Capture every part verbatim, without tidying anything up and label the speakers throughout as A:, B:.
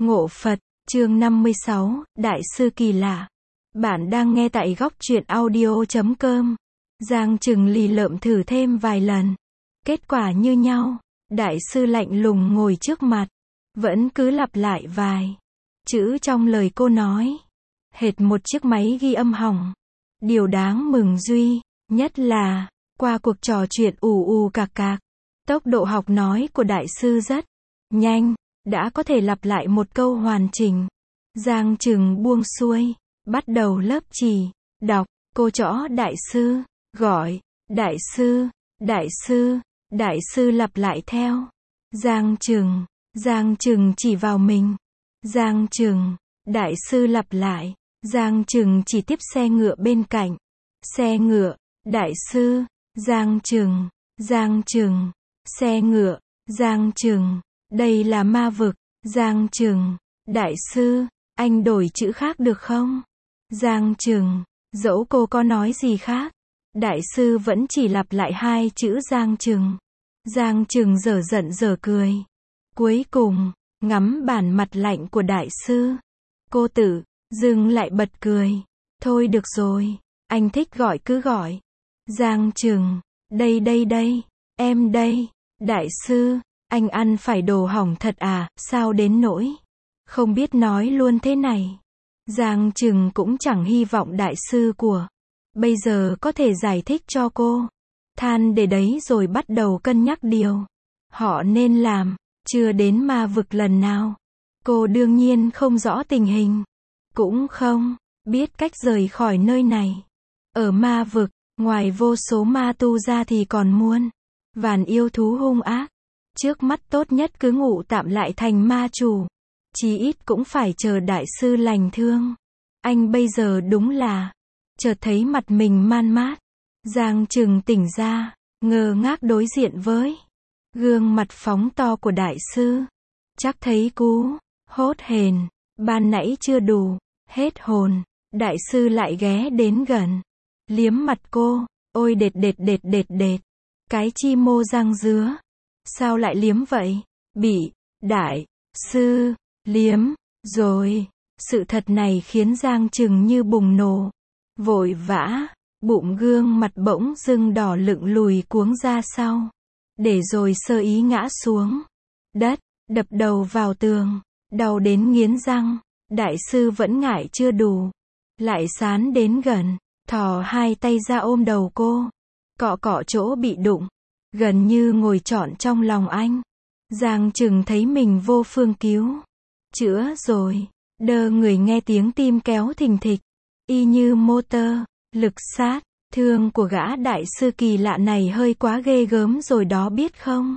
A: Ngộ Phật, chương năm mươi sáu, Đại sư kỳ lạ. Bạn đang nghe tại góc truyện audio chấm com. Giang Trừng lì lợm thử thêm vài lần. Kết quả như nhau. Đại sư lạnh lùng ngồi trước mặt. Vẫn cứ lặp lại vài chữ trong lời cô nói. Hệt một chiếc máy ghi âm hỏng. Điều đáng mừng duy nhất là, qua cuộc trò chuyện ù ù cạc cạc, tốc độ học nói của đại sư rất nhanh, đã có thể lặp lại một câu hoàn chỉnh. Giang Trừng buông xuôi, bắt đầu lớp chỉ, đọc, cô trõ đại sư, gọi, đại sư, đại sư, đại sư lặp lại theo. Giang Trừng, Giang Trừng chỉ vào mình. Giang Trừng, đại sư lặp lại. Giang Trừng chỉ tiếp xe ngựa bên cạnh. Xe ngựa, đại sư, Giang Trừng, Giang Trừng, xe ngựa, Giang Trừng, đây là ma vực, Giang Trừng, đại sư, anh đổi chữ khác được không? Giang Trừng, dẫu cô có nói gì khác, đại sư vẫn chỉ lặp lại hai chữ Giang Trừng. Giang Trừng dở giận dở cười. Cuối cùng, ngắm bản mặt lạnh của đại sư, cô tự dưng lại bật cười. Thôi được rồi, anh thích gọi cứ gọi. Giang Trừng, đây đây đây, em đây, đại sư, anh ăn phải đồ hỏng thật à, sao đến nỗi không biết nói luôn thế này. Giang Trừng cũng chẳng hy vọng đại sư của bây giờ có thể giải thích cho cô. Than để đấy rồi bắt đầu cân nhắc điều họ nên làm. Chưa đến ma vực lần nào, cô đương nhiên không rõ tình hình, cũng không biết cách rời khỏi nơi này. Ở ma vực, ngoài vô số ma tu ra thì còn muôn vàn yêu thú hung ác. Trước mắt tốt nhất cứ ngủ tạm lại thành ma chủ, chí ít cũng phải chờ đại sư lành thương. Anh bây giờ đúng là chợt thấy mặt mình man mát. Giang Trừng tỉnh ra, ngơ ngác đối diện với gương mặt phóng to của đại sư. Chắc thấy cú hốt hền ban nãy chưa đủ hết hồn. Đại sư lại ghé đến gần, liếm mặt cô. Ôi đệt đệt đệt đệt đệt, cái chi mô răng dứa, sao lại liếm vậy? Bị đại sư liếm rồi. Sự thật này khiến Giang Trừng như bùng nổ, vội vã, bụng gương mặt bỗng dưng đỏ lựng lùi cuống ra sau, để rồi sơ ý ngã xuống đất, đập đầu vào tường, đau đến nghiến răng. Đại sư vẫn ngại chưa đủ, lại sán đến gần, thò hai tay ra ôm đầu cô, cọ cọ chỗ bị đụng, gần như ngồi trọn trong lòng anh. Giang Trừng thấy mình vô phương cứu chữa rồi, đơ người nghe tiếng tim kéo thình thịch, y như motor, lực sát thương của gã đại sư kỳ lạ này hơi quá ghê gớm rồi đó biết không?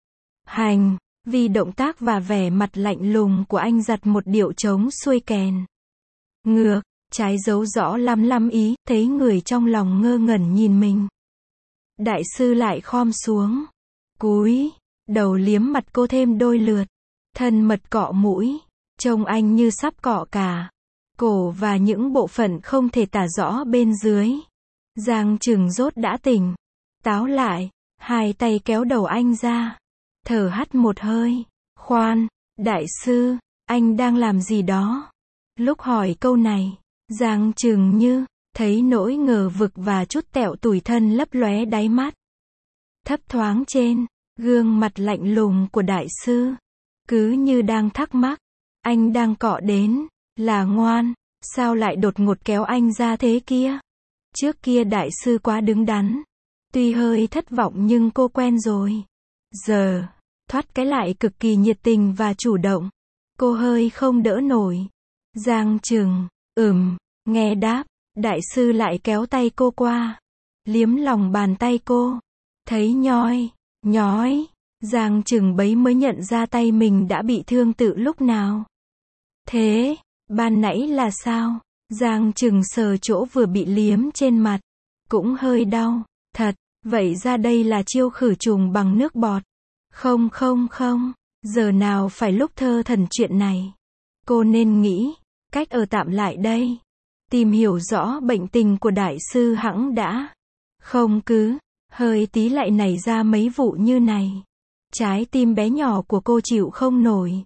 A: Hành vì động tác và vẻ mặt lạnh lùng của anh giặt một điệu trống xuôi kèn ngược, trái dấu rõ lắm lắm ý. Thấy người trong lòng ngơ ngẩn nhìn mình, đại sư lại khom xuống, cúi đầu liếm mặt cô thêm đôi lượt, thân mật cọ mũi, trông anh như sắp cọ cả cổ và những bộ phận không thể tả rõ bên dưới. Giang Trừng rốt đã tỉnh táo lại, hai tay kéo đầu anh ra, thở hắt một hơi. Khoan, đại sư, anh đang làm gì đó? Lúc hỏi câu này, Giang Trừng như thấy nỗi ngờ vực và chút tẹo tủi thân lấp lóe đáy mắt. Thấp thoáng trên gương mặt lạnh lùng của đại sư, cứ như đang thắc mắc, anh đang cọ đến là ngoan, sao lại đột ngột kéo anh ra thế kia? Trước kia đại sư quá đứng đắn, tuy hơi thất vọng nhưng cô quen rồi. Giờ, thoát cái lại cực kỳ nhiệt tình và chủ động, cô hơi không đỡ nổi. Giang Trừng, ừm, nghe đáp, đại sư lại kéo tay cô qua, liếm lòng bàn tay cô. Thấy nhói, nhói, Giang Trừng bấy mới nhận ra tay mình đã bị thương từ lúc nào. Thế, ban nãy là sao? Giang Trừng sờ chỗ vừa bị liếm trên mặt, cũng hơi đau, thật, vậy ra đây là chiêu khử trùng bằng nước bọt. Không không không, giờ nào phải lúc thơ thần chuyện này. Cô nên nghĩ cách ở tạm lại đây, tìm hiểu rõ bệnh tình của đại sư hẵng đã. Không cứ hơi tí lại nảy ra mấy vụ như này, trái tim bé nhỏ của cô chịu không nổi.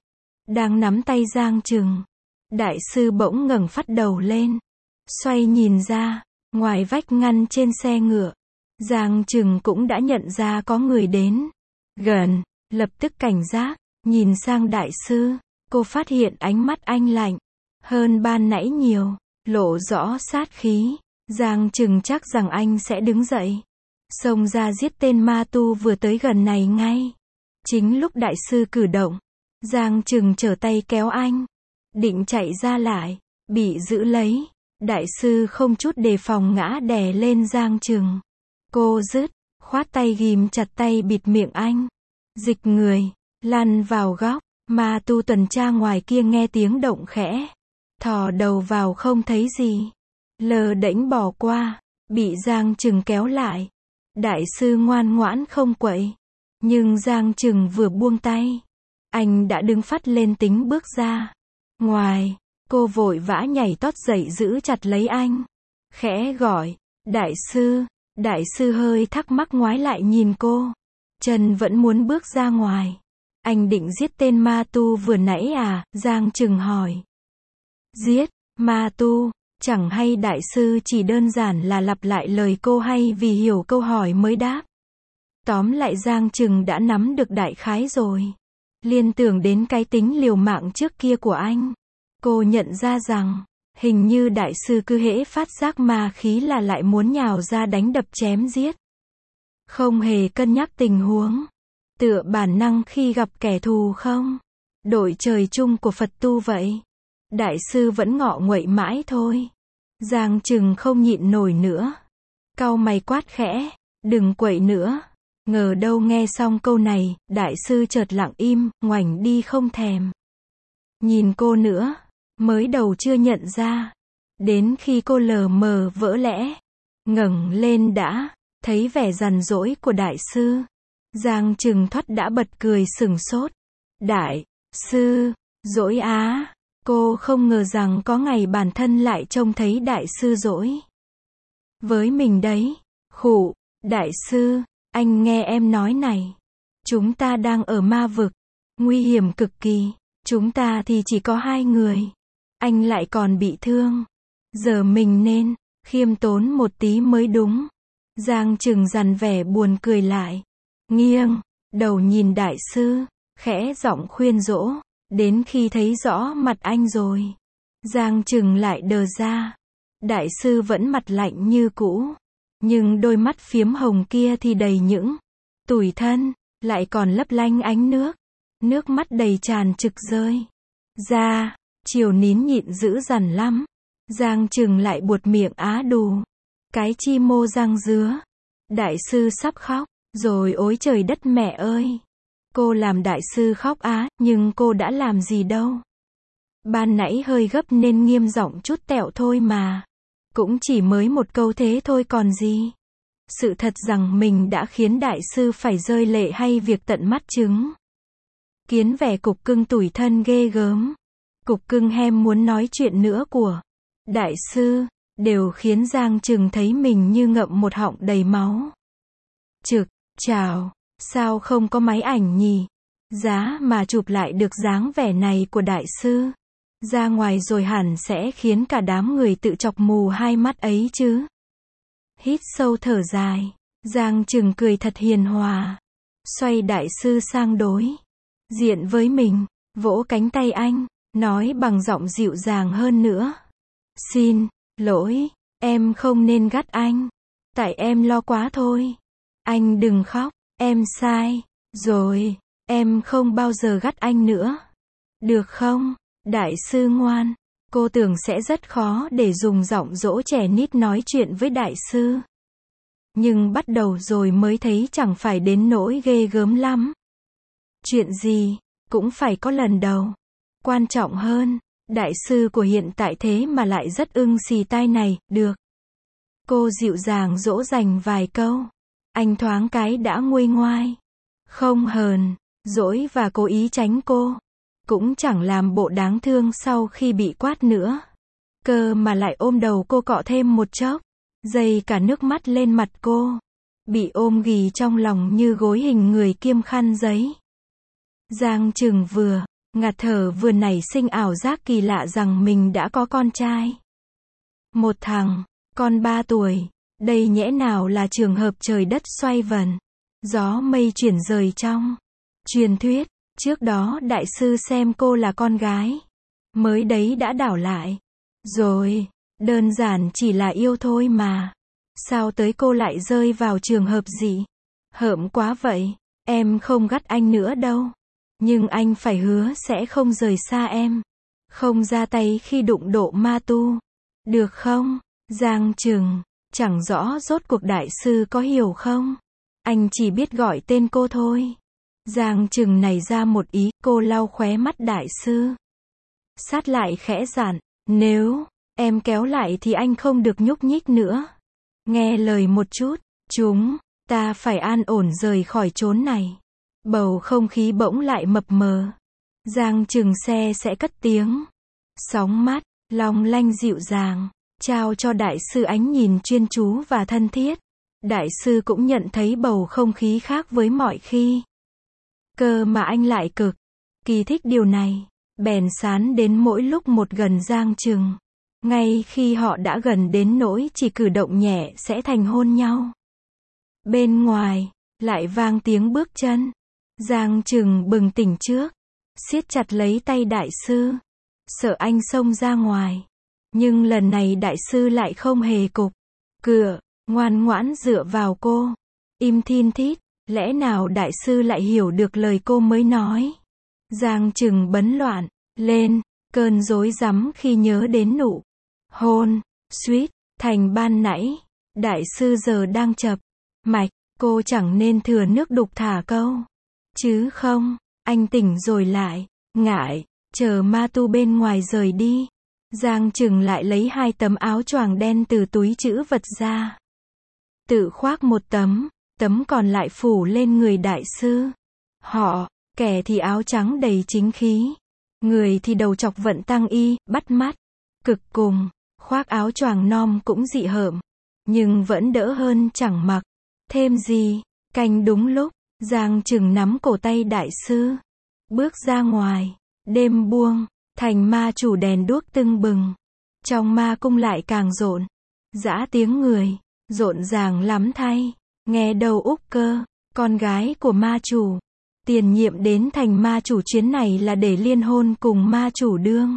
A: đang nắm tay Giang Trừng. Đại sư bỗng ngẩng phát đầu lên, xoay nhìn ra, ngoài vách ngăn trên xe ngựa. Giang Trừng cũng đã nhận ra có người đến gần, lập tức cảnh giác, nhìn sang đại sư. Cô phát hiện ánh mắt anh lạnh hơn ban nãy nhiều, lộ rõ sát khí. Giang Trừng chắc rằng anh sẽ đứng dậy, xông ra giết tên ma tu vừa tới gần này ngay. Chính lúc đại sư cử động, Giang Trừng trở tay kéo anh, định chạy ra lại, bị giữ lấy. Đại sư không chút đề phòng ngã đè lên Giang Trừng. Cô dứt khoát tay ghìm chặt tay bịt miệng anh, dịch người lăn vào góc. Ma tu tuần tra ngoài kia nghe tiếng động khẽ, thò đầu vào không thấy gì, lờ đễnh bỏ qua, bị Giang Trừng kéo lại. Đại sư ngoan ngoãn không quậy, nhưng Giang Trừng vừa buông tay, anh đã đứng phắt lên tính bước ra ngoài. Cô vội vã nhảy tót dậy giữ chặt lấy anh, khẽ gọi, đại sư. Đại sư hơi thắc mắc ngoái lại nhìn cô, chân vẫn muốn bước ra ngoài. Anh định giết tên ma tu vừa nãy à? Giang Trừng hỏi. Giết ma tu? Chẳng hay đại sư chỉ đơn giản là lặp lại lời cô hay vì hiểu câu hỏi mới đáp? Tóm lại Giang Trừng đã nắm được đại khái rồi. Liên tưởng đến cái tính liều mạng trước kia của anh, cô nhận ra rằng, hình như đại sư cứ hễ phát giác ma khí là lại muốn nhào ra đánh đập chém giết. Không hề cân nhắc tình huống. Tựa bản năng khi gặp kẻ thù không? Đội trời chung của Phật tu vậy. Đại sư vẫn ngọ nguậy mãi thôi. Giang Trừng không nhịn nổi nữa, cau mày quát khẽ, đừng quậy nữa. Ngờ đâu nghe xong câu này, đại sư chợt lặng im, ngoảnh đi không thèm nhìn cô nữa. Mới đầu chưa nhận ra, đến khi cô lờ mờ vỡ lẽ, ngẩng lên đã thấy vẻ rằn rỗi của đại sư. Giang Trừng thoắt đã bật cười sừng sốt. Đại sư, dỗi á. Cô không ngờ rằng có ngày bản thân lại trông thấy đại sư dỗi với mình đấy. Khụ, đại sư, anh nghe em nói này. Chúng ta đang ở ma vực, nguy hiểm cực kỳ. Chúng ta thì chỉ có hai người. Anh lại còn bị thương. Giờ mình nên khiêm tốn một tí mới đúng. Giang Trừng dằn vẻ buồn cười lại, nghiêng đầu nhìn đại sư, khẽ giọng khuyên dỗ. Đến khi thấy rõ mặt anh rồi, Giang Trừng lại đờ ra. Đại sư vẫn mặt lạnh như cũ, nhưng đôi mắt phiếm hồng kia thì đầy những tủi thân, lại còn lấp lánh ánh nước. Nước mắt đầy tràn trực rơi ra. Chiều nín nhịn dữ dằn lắm. Giang Trừng lại buột miệng á đù. Cái chi mô răng dứa. Đại sư sắp khóc rồi, ối trời đất mẹ ơi. Cô làm đại sư khóc á, nhưng cô đã làm gì đâu. Ban nãy hơi gấp nên nghiêm giọng chút tẹo thôi mà. Cũng chỉ mới một câu thế thôi còn gì. Sự thật rằng mình đã khiến đại sư phải rơi lệ hay việc tận mắt chứng kiến vẻ cục cưng tủi thân ghê gớm, cục cưng hem muốn nói chuyện nữa của đại sư, đều khiến Giang Trừng thấy mình như ngậm một họng đầy máu. Trực, chào, sao không có máy ảnh nhỉ? Giá mà chụp lại được dáng vẻ này của đại sư ra ngoài rồi hẳn sẽ khiến cả đám người tự chọc mù hai mắt ấy chứ. Hít sâu thở dài, Giang Trừng cười thật hiền hòa, xoay đại sư sang đối diện với mình, vỗ cánh tay anh, nói bằng giọng dịu dàng hơn nữa. Xin lỗi, em không nên gắt anh. Tại em lo quá thôi. Anh đừng khóc, em sai rồi, em không bao giờ gắt anh nữa. Được không, đại sư ngoan? Cô tưởng sẽ rất khó để dùng giọng dỗ trẻ nít nói chuyện với đại sư. Nhưng bắt đầu rồi mới thấy chẳng phải đến nỗi ghê gớm lắm. Chuyện gì cũng phải có lần đầu. Quan trọng hơn, đại sư của hiện tại thế mà lại rất ưng xì tai này, được. Cô dịu dàng dỗ dành vài câu. Anh thoáng cái đã nguôi ngoai. Không hờn, dỗi và cố ý tránh cô. Cũng chẳng làm bộ đáng thương sau khi bị quát nữa. Cơ mà lại ôm đầu cô cọ thêm một chốc. Dây cả nước mắt lên mặt cô. Bị ôm ghì trong lòng như gối hình người kiêm khăn giấy. Giang Trừng vừa Ngạt thở vừa nảy sinh ảo giác kỳ lạ rằng mình đã có con trai. Một thằng, con ba tuổi, đây nhẽ nào là trường hợp trời đất xoay vần, gió mây chuyển rời trong truyền thuyết, trước đó đại sư xem cô là con gái, mới đấy đã đảo lại. Rồi, đơn giản chỉ là yêu thôi mà. Sao tới cô lại rơi vào trường hợp gì? Hợm quá vậy, em không gắt anh nữa đâu. Nhưng anh phải hứa sẽ không rời xa em. Không ra tay khi đụng độ ma tu. Được không? Giang Trừng, chẳng rõ rốt cuộc đại sư có hiểu không? Anh chỉ biết gọi tên cô thôi. Giang Trừng nảy ra một ý, cô lau khóe mắt đại sư. Sát lại khẽ dặn, nếu em kéo lại thì anh không được nhúc nhích nữa. Nghe lời một chút, chúng ta phải an ổn rời khỏi chốn này. Bầu không khí bỗng lại mập mờ. Giang Trừng xe sẽ cất tiếng. Sóng mắt, long lanh dịu dàng, trao cho đại sư ánh nhìn chuyên chú và thân thiết. Đại sư cũng nhận thấy bầu không khí khác với mọi khi. Cơ mà anh lại cực kỳ thích điều này. Bèn sán đến mỗi lúc một gần Giang Trừng. Ngay khi họ đã gần đến nỗi chỉ cử động nhẹ sẽ thành hôn nhau. Bên ngoài, lại vang tiếng bước chân. Giang Trừng bừng tỉnh trước, siết chặt lấy tay đại sư, sợ anh xông ra ngoài. Nhưng lần này đại sư lại không hề cục cửa, ngoan ngoãn dựa vào cô, im thin thít. Lẽ nào đại sư lại hiểu được lời cô mới nói? Giang Trừng bấn loạn lên, cơn rối rắm khi nhớ đến nụ hôn suýt thành ban nãy. Đại sư giờ đang chập mạch, cô chẳng nên thừa nước đục thả câu. Chứ không, anh tỉnh rồi lại ngại, chờ ma tu bên ngoài rời đi. Giang Trừng lại lấy hai tấm áo choàng đen từ túi trữ vật ra. Tự khoác một tấm, tấm còn lại phủ lên người đại sư. Họ, kẻ thì áo trắng đầy chính khí, người thì đầu chọc vận tăng y, bắt mắt, cực cùng, khoác áo choàng non cũng dị hợm, nhưng vẫn đỡ hơn chẳng mặc thêm gì. Canh đúng lúc, Giang Trừng nắm cổ tay đại sư, bước ra ngoài. Đêm buông, thành ma chủ đèn đuốc tưng bừng. Trong ma cung lại càng rộn rã tiếng người, rộn ràng lắm thay. Nghe đầu Úc Cơ, con gái của ma chủ, tiền nhiệm đến thành ma chủ chuyến này là để liên hôn cùng ma chủ đương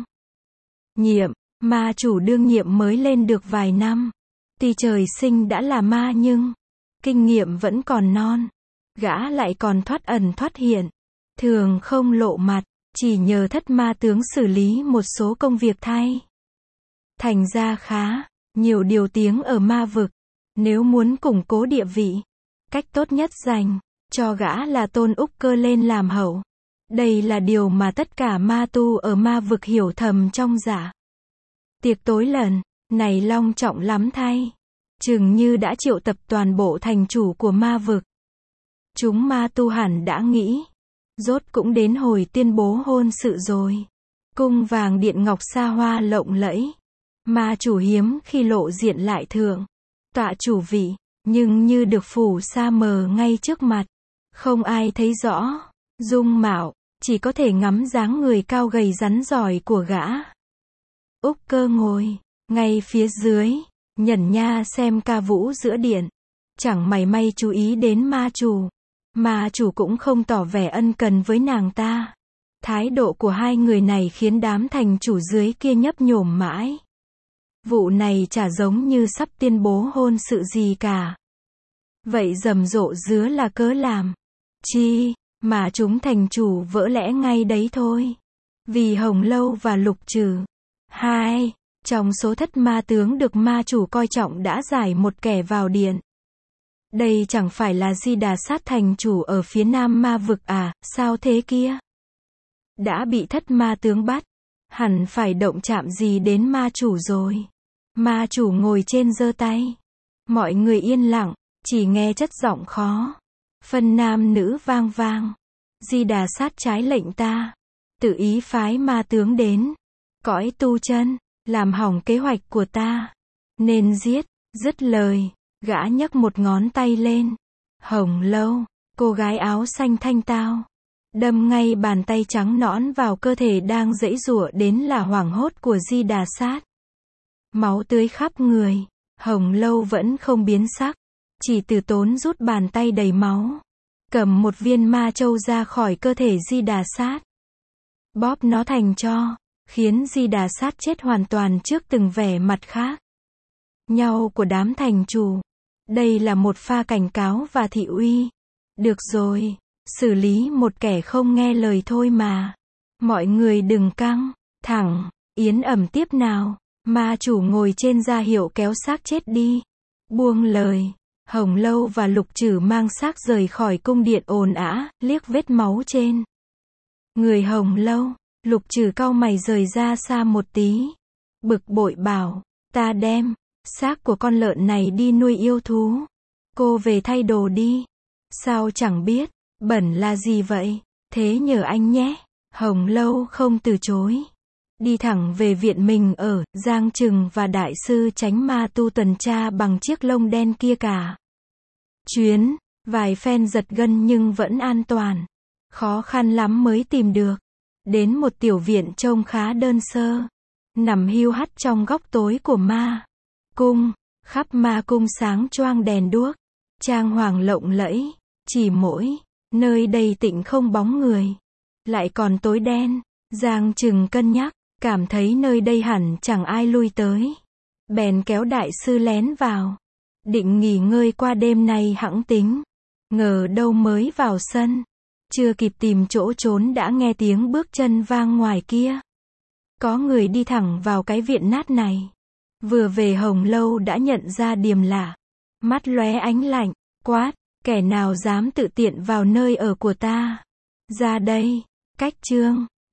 A: nhiệm. Ma chủ đương nhiệm mới lên được vài năm, tuy trời sinh đã là ma nhưng kinh nghiệm vẫn còn non. Gã lại còn thoát ẩn thoát hiện, thường không lộ mặt, chỉ nhờ thất ma tướng xử lý một số công việc thay. Thành ra khá nhiều điều tiếng ở ma vực. Nếu muốn củng cố địa vị, cách tốt nhất dành cho gã là tôn Úc Cơ lên làm hậu. Đây là điều mà tất cả ma tu ở ma vực hiểu thầm trong dạ. Tiệc tối lần này long trọng lắm thay. Chừng như đã triệu tập toàn bộ thành chủ của ma vực. Chúng ma tu hẳn đã nghĩ, rốt cũng đến hồi tuyên bố hôn sự rồi. Cung vàng điện ngọc xa hoa lộng lẫy. Ma chủ hiếm khi lộ diện lại thượng tọa chủ vị, nhưng như được phủ sa mờ ngay trước mặt. Không ai thấy rõ dung mạo, chỉ có thể ngắm dáng người cao gầy rắn giỏi của gã. Úc Cơ ngồi ngay phía dưới, nhẩn nha xem ca vũ giữa điện, chẳng mảy may chú ý đến ma chủ. Ma chủ cũng không tỏ vẻ ân cần với nàng ta. Thái độ của hai người này khiến đám thành chủ dưới kia nhấp nhổm mãi. Vụ này chả giống như sắp tuyên bố hôn sự gì cả. Vậy rầm rộ dứa là cớ làm chi mà chúng thành chủ vỡ lẽ ngay đấy thôi. Vì Hồng Lâu và Lục Trừ, hai trong số thất ma tướng được ma chủ coi trọng đã giải một kẻ vào điện. Đây chẳng phải là Di Đà Sát thành chủ ở phía nam ma vực à, sao thế kia? Đã bị thất ma tướng bắt, hẳn phải động chạm gì đến ma chủ rồi. Ma chủ ngồi trên giơ tay. Mọi người yên lặng, chỉ nghe chất giọng khó phân nam nữ vang vang. Di Đà Sát trái lệnh ta, tự ý phái ma tướng đến cõi tu chân, làm hỏng kế hoạch của ta, nên giết. Dứt lời, gã nhấc một ngón tay lên. Hồng Lâu, cô gái áo xanh thanh tao, đâm ngay bàn tay trắng nõn vào cơ thể đang giãy giụa đến là hoảng hốt của Di Đà Sát. Máu tưới khắp người, Hồng Lâu vẫn không biến sắc, chỉ từ tốn rút bàn tay đầy máu, cầm một viên ma châu ra khỏi cơ thể Di Đà Sát, bóp nó thành tro, khiến Di Đà Sát chết hoàn toàn trước từng vẻ mặt khác nhau của đám thành chủ. Đây là một pha cảnh cáo và thị uy. Được rồi, xử lý một kẻ không nghe lời thôi mà. Mọi người đừng căng thẳng, yến ẩm tiếp nào. Ma chủ ngồi trên ra hiệu kéo xác chết đi. Buông lời, Hồng Lâu và Lục Trử mang xác rời khỏi cung điện ồn ã, liếc vết máu trên người Hồng Lâu. Lục Trử cau mày rời ra xa một tí, bực bội bảo, ta đem xác của con lợn này đi nuôi yêu thú. Cô về thay đồ đi. Sao chẳng biết, bẩn là gì vậy? Thế nhờ anh nhé. Hồng Lâu không từ chối. Đi thẳng về viện mình ở, Giang Trừng và đại sư Chánh Ma Tu tuần tra bằng chiếc lông đen kia cả chuyến, vài phen giật gân nhưng vẫn an toàn. Khó khăn lắm mới tìm được. Đến một tiểu viện trông khá đơn sơ, nằm hiu hắt trong góc tối của ma cung. Khắp ma cung sáng choang đèn đuốc, trang hoàng lộng lẫy, chỉ mỗi nơi đây tịnh không bóng người, lại còn tối đen. Giang Trừng cân nhắc, cảm thấy nơi đây hẳn chẳng ai lui tới, bèn kéo đại sư lén vào, định nghỉ ngơi qua đêm nay hẵng tính. Ngờ đâu mới vào sân, chưa kịp tìm chỗ trốn đã nghe tiếng bước chân vang ngoài kia. Có người đi thẳng vào cái viện nát này. Vừa về Hồng Lâu đã nhận ra điềm lạ, mắt lóe ánh lạnh, quát, kẻ nào dám tự tiện vào nơi ở của ta? Ra đây. Cách chương